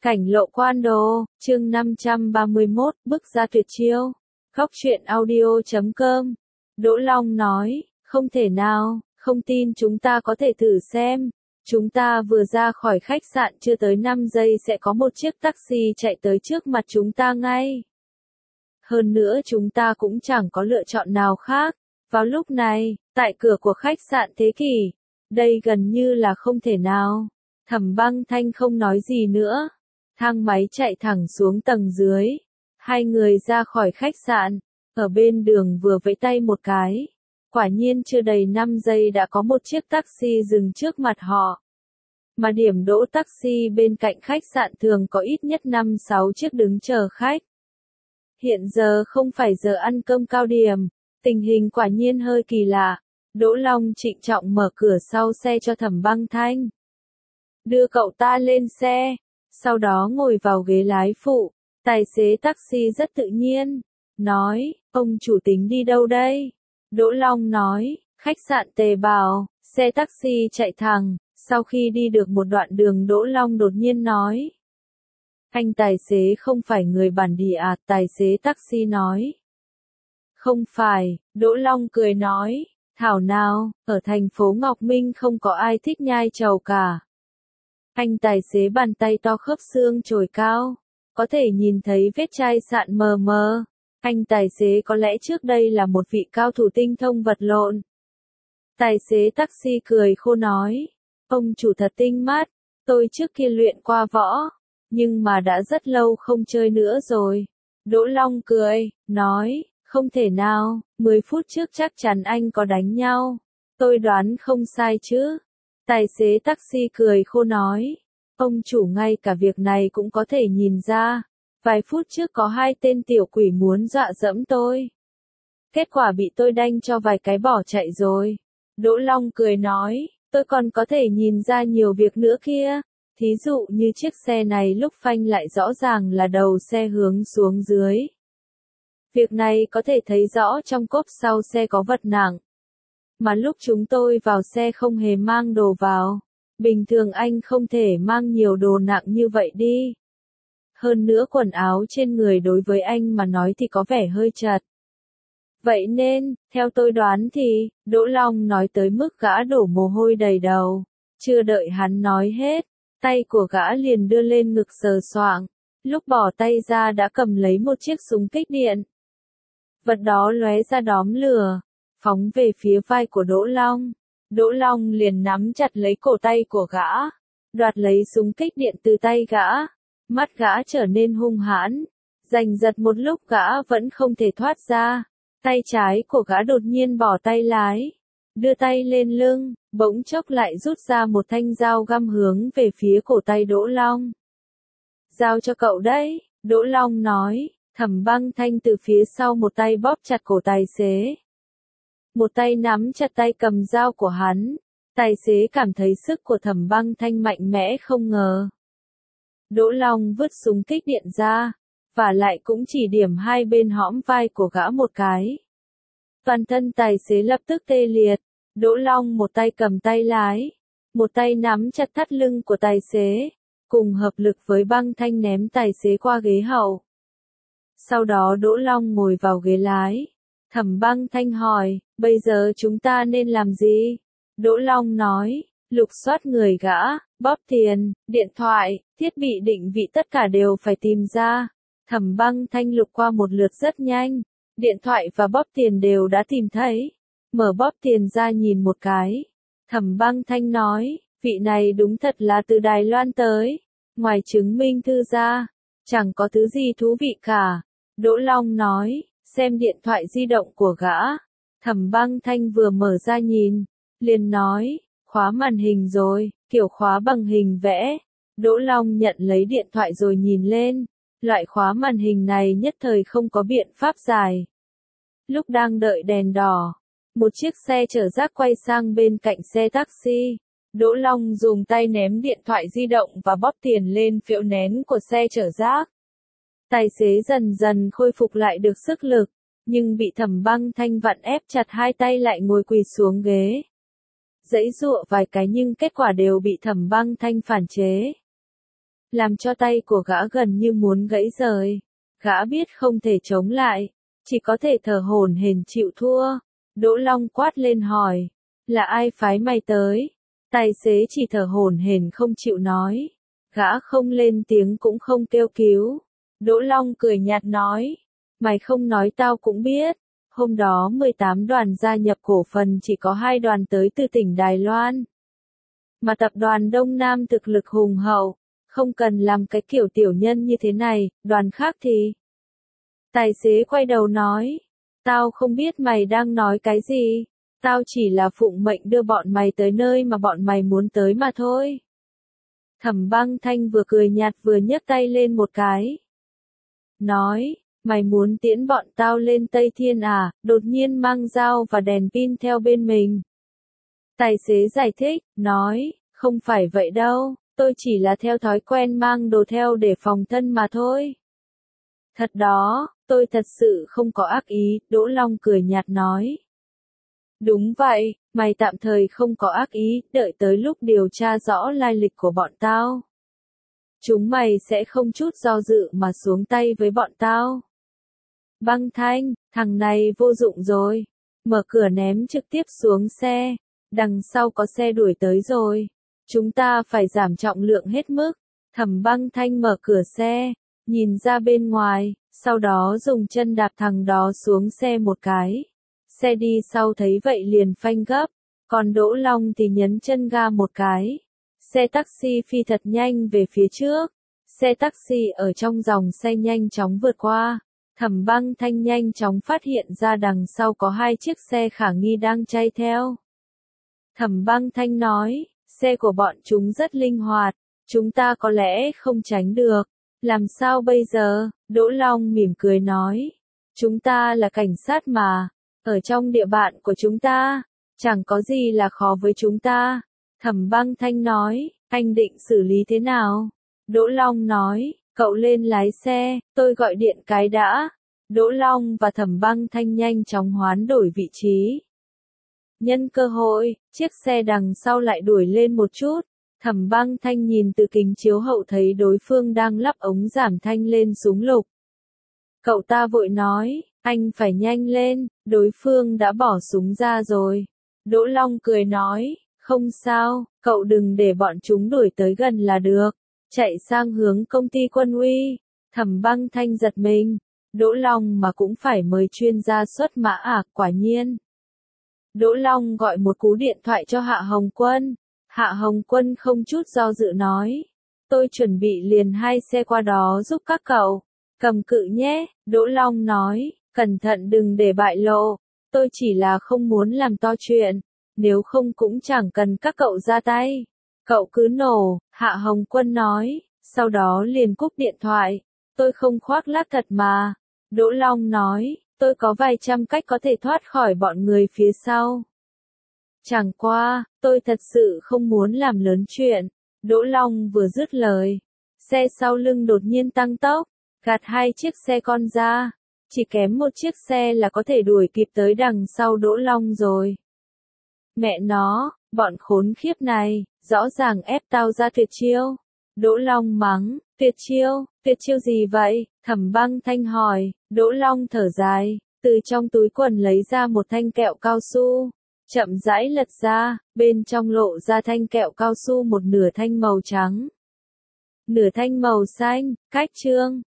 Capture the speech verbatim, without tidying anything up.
Cảnh lộ quan đồ, chương năm trăm ba mươi mốt, bức ra tuyệt chiêu. Góc truyện audio chấm com. Đỗ Long nói, không thể nào, không tin chúng ta có thể thử xem. Chúng ta vừa ra khỏi khách sạn chưa tới năm giây sẽ có một chiếc taxi chạy tới trước mặt chúng ta ngay. Hơn nữa chúng ta cũng chẳng có lựa chọn nào khác. Vào lúc này, tại cửa của khách sạn Thế Kỷ, đây gần như là không thể nào. Thẩm Băng Thanh không nói gì nữa. Thang máy chạy thẳng xuống tầng dưới. Hai người ra khỏi khách sạn, ở bên đường vừa vẫy tay một cái. Quả nhiên chưa đầy năm giây đã có một chiếc taxi dừng trước mặt họ. Mà điểm đỗ taxi bên cạnh khách sạn thường có ít nhất năm sáu chiếc đứng chờ khách. Hiện giờ không phải giờ ăn cơm cao điểm, tình hình quả nhiên hơi kỳ lạ. Đỗ Long trịnh trọng mở cửa sau xe cho Thẩm Băng Thanh. Đưa cậu ta lên xe, sau đó ngồi vào ghế lái phụ. Tài xế taxi rất tự nhiên, nói, ông chủ tính đi đâu đây? Đỗ Long nói, khách sạn Tề Bảo. Xe taxi chạy thẳng, sau khi đi được một đoạn đường Đỗ Long đột nhiên nói. Anh tài xế không phải người bản địa à? Tài xế taxi nói. Không phải, Đỗ Long cười nói, thảo nào, ở thành phố Ngọc Minh không có ai thích nhai trầu cả. Anh tài xế bàn tay to khớp xương chồi cao, có thể nhìn thấy vết chai sạn mờ mờ. Anh tài xế có lẽ trước đây là một vị cao thủ tinh thông vật lộn. Tài xế taxi cười khô nói, ông chủ thật tinh mắt, tôi trước kia luyện qua võ, nhưng mà đã rất lâu không chơi nữa rồi. Đỗ Long cười, nói, không thể nào, mười phút trước chắc chắn anh có đánh nhau. Tôi đoán không sai chứ. Tài xế taxi cười khô nói, ông chủ ngay cả việc này cũng có thể nhìn ra. Vài phút trước có hai tên tiểu quỷ muốn dọa dẫm tôi. Kết quả bị tôi đanh cho vài cái bỏ chạy rồi. Đỗ Long cười nói, tôi còn có thể nhìn ra nhiều việc nữa kia. Thí dụ như chiếc xe này lúc phanh lại rõ ràng là đầu xe hướng xuống dưới. Việc này có thể thấy rõ trong cốp sau xe có vật nặng. Mà lúc chúng tôi vào xe không hề mang đồ vào. Bình thường anh không thể mang nhiều đồ nặng như vậy đi. Hơn nữa quần áo trên người đối với anh mà nói thì có vẻ hơi chật. Vậy nên, theo tôi đoán thì, Đỗ Long nói tới mức gã đổ mồ hôi đầy đầu. Chưa đợi hắn nói hết, tay của gã liền đưa lên ngực sờ soạng. Lúc bỏ tay ra đã cầm lấy một chiếc súng kích điện. Vật đó lóe ra đóm lửa, phóng về phía vai của Đỗ Long. Đỗ Long liền nắm chặt lấy cổ tay của gã, đoạt lấy súng kích điện từ tay gã. Mắt gã trở nên hung hãn, giành giật một lúc gã vẫn không thể thoát ra. Tay trái của gã đột nhiên bỏ tay lái, đưa tay lên lưng, bỗng chốc lại rút ra một thanh dao găm hướng về phía cổ tay Đỗ Long. Giao cho cậu đấy, Đỗ Long nói. Thẩm Băng Thanh từ phía sau một tay bóp chặt cổ tài xế. Một tay nắm chặt tay cầm dao của hắn. Tài xế cảm thấy sức của Thẩm Băng Thanh mạnh mẽ không ngờ. Đỗ Long vứt súng kích điện ra, và lại cũng chỉ điểm hai bên hõm vai của gã một cái. Toàn thân tài xế lập tức tê liệt. Đỗ Long một tay cầm tay lái, một tay nắm chặt thắt lưng của tài xế, cùng hợp lực với Băng Thanh ném tài xế qua ghế hậu. Sau đó Đỗ Long ngồi vào ghế lái. Thẩm Băng Thanh hỏi, bây giờ chúng ta nên làm gì? Đỗ Long nói, lục soát người gã, bóp tiền, điện thoại, thiết bị định vị tất cả đều phải tìm ra. Thẩm Băng Thanh lục qua một lượt rất nhanh. Điện thoại và bóp tiền đều đã tìm thấy. Mở bóp tiền ra nhìn một cái. Thẩm Băng Thanh nói, vị này đúng thật là từ Đài Loan tới. Ngoài chứng minh thư ra, chẳng có thứ gì thú vị cả. Đỗ Long nói, xem điện thoại di động của gã. Thẩm Băng Thanh vừa mở ra nhìn, liền nói, khóa màn hình rồi, kiểu khóa bằng hình vẽ. Đỗ Long nhận lấy điện thoại rồi nhìn lên, loại khóa màn hình này nhất thời không có biện pháp giải. Lúc đang đợi đèn đỏ, một chiếc xe chở rác quay sang bên cạnh xe taxi. Đỗ Long dùng tay ném điện thoại di động và bóp tiền lên phễu nén của xe chở rác. Tài xế dần dần khôi phục lại được sức lực, nhưng bị Thẩm Băng Thanh vặn ép chặt hai tay lại ngồi quỳ xuống ghế. Giãy giụa vài cái nhưng kết quả đều bị Thẩm Băng Thanh phản chế. làm cho tay của gã gần như muốn gãy rời. Gã biết không thể chống lại, chỉ có thể thở hổn hển chịu thua. Đỗ Long quát lên hỏi, là ai phái mày tới? Tài xế chỉ thở hổn hển không chịu nói. Gã không lên tiếng cũng không kêu cứu. Đỗ Long cười nhạt nói, mày không nói tao cũng biết. Hôm đó mười tám đoàn gia nhập cổ phần chỉ có hai đoàn tới từ tỉnh Đài Loan. Mà tập đoàn Đông Nam thực lực hùng hậu, không cần làm cái kiểu tiểu nhân như thế này, đoàn khác thì... Tài xế quay đầu nói, tao không biết mày đang nói cái gì, tao chỉ là phụng mệnh đưa bọn mày tới nơi mà bọn mày muốn tới mà thôi. Thẩm Băng Thanh vừa cười nhạt vừa nhấc tay lên một cái. Nói, mày muốn tiễn bọn tao lên Tây Thiên à, đột nhiên mang dao và đèn pin theo bên mình. Tài xế giải thích, nói, không phải vậy đâu, tôi chỉ là theo thói quen mang đồ theo để phòng thân mà thôi. Thật đó, tôi thật sự không có ác ý, Đỗ Long cười nhạt nói. Đúng vậy, mày tạm thời không có ác ý, đợi tới lúc điều tra rõ lai lịch của bọn tao. Chúng mày sẽ không chút do dự mà xuống tay với bọn tao. Băng Thanh, thằng này vô dụng rồi. Mở cửa ném trực tiếp xuống xe. Đằng sau có xe đuổi tới rồi. Chúng ta phải giảm trọng lượng hết mức. Thẩm Băng Thanh mở cửa xe, nhìn ra bên ngoài, sau đó dùng chân đạp thằng đó xuống xe một cái. Xe đi sau thấy vậy liền phanh gấp, còn Đỗ Long thì nhấn chân ga một cái. Xe taxi phi thật nhanh về phía trước. Xe taxi ở trong dòng xe nhanh chóng vượt qua. Thẩm Băng Thanh nhanh chóng phát hiện ra đằng sau có hai chiếc xe khả nghi đang chạy theo. Thẩm Băng Thanh nói, xe của bọn chúng rất linh hoạt, chúng ta có lẽ không tránh được. Làm sao bây giờ? Đỗ Long mỉm cười nói, chúng ta là cảnh sát mà, ở trong địa bàn của chúng ta, chẳng có gì là khó với chúng ta. Thẩm Băng Thanh nói, anh định xử lý thế nào? Đỗ Long nói, cậu lên lái xe, tôi gọi điện cái đã. Đỗ Long và Thẩm Băng Thanh nhanh chóng hoán đổi vị trí. Nhân cơ hội, chiếc xe đằng sau lại đuổi lên một chút. Thẩm Băng Thanh nhìn từ kính chiếu hậu thấy đối phương đang lắp ống giảm thanh lên súng lục. Cậu ta vội nói, anh phải nhanh lên, đối phương đã bỏ súng ra rồi. Đỗ Long cười nói, không sao, cậu đừng để bọn chúng đuổi tới gần là được. Chạy sang hướng công ty Quân Uy. Thẩm Băng Thanh giật mình. Đỗ Long mà cũng phải mời chuyên gia xuất mã à, quả nhiên. Đỗ Long gọi một cú điện thoại cho Hạ Hồng Quân. Hạ Hồng Quân không chút do dự nói, tôi chuẩn bị liền hai xe qua đó giúp các cậu. Cầm cự nhé, Đỗ Long nói, cẩn thận đừng để bại lộ. Tôi chỉ là không muốn làm to chuyện, nếu không cũng chẳng cần các cậu ra tay. Cậu cứ nổ, Hạ Hồng Quân nói, sau đó liền cúp điện thoại. Tôi không khoác lác thật mà. Đỗ Long nói, tôi có vài trăm cách có thể thoát khỏi bọn người phía sau. Chẳng qua, tôi thật sự không muốn làm lớn chuyện. Đỗ Long vừa dứt lời, xe sau lưng đột nhiên tăng tốc, gạt hai chiếc xe con ra. Chỉ kém một chiếc xe là có thể đuổi kịp tới đằng sau Đỗ Long rồi. Mẹ nó, bọn khốn khiếp này, rõ ràng ép tao ra tuyệt chiêu. Đỗ Long mắng, tuyệt chiêu, tuyệt chiêu gì vậy? Thẩm Băng Thanh hỏi. Đỗ Long thở dài, từ trong túi quần lấy ra một thanh kẹo cao su. Chậm rãi lật ra, bên trong lộ ra thanh kẹo cao su một nửa thanh màu trắng. Nửa thanh màu xanh, cách trương.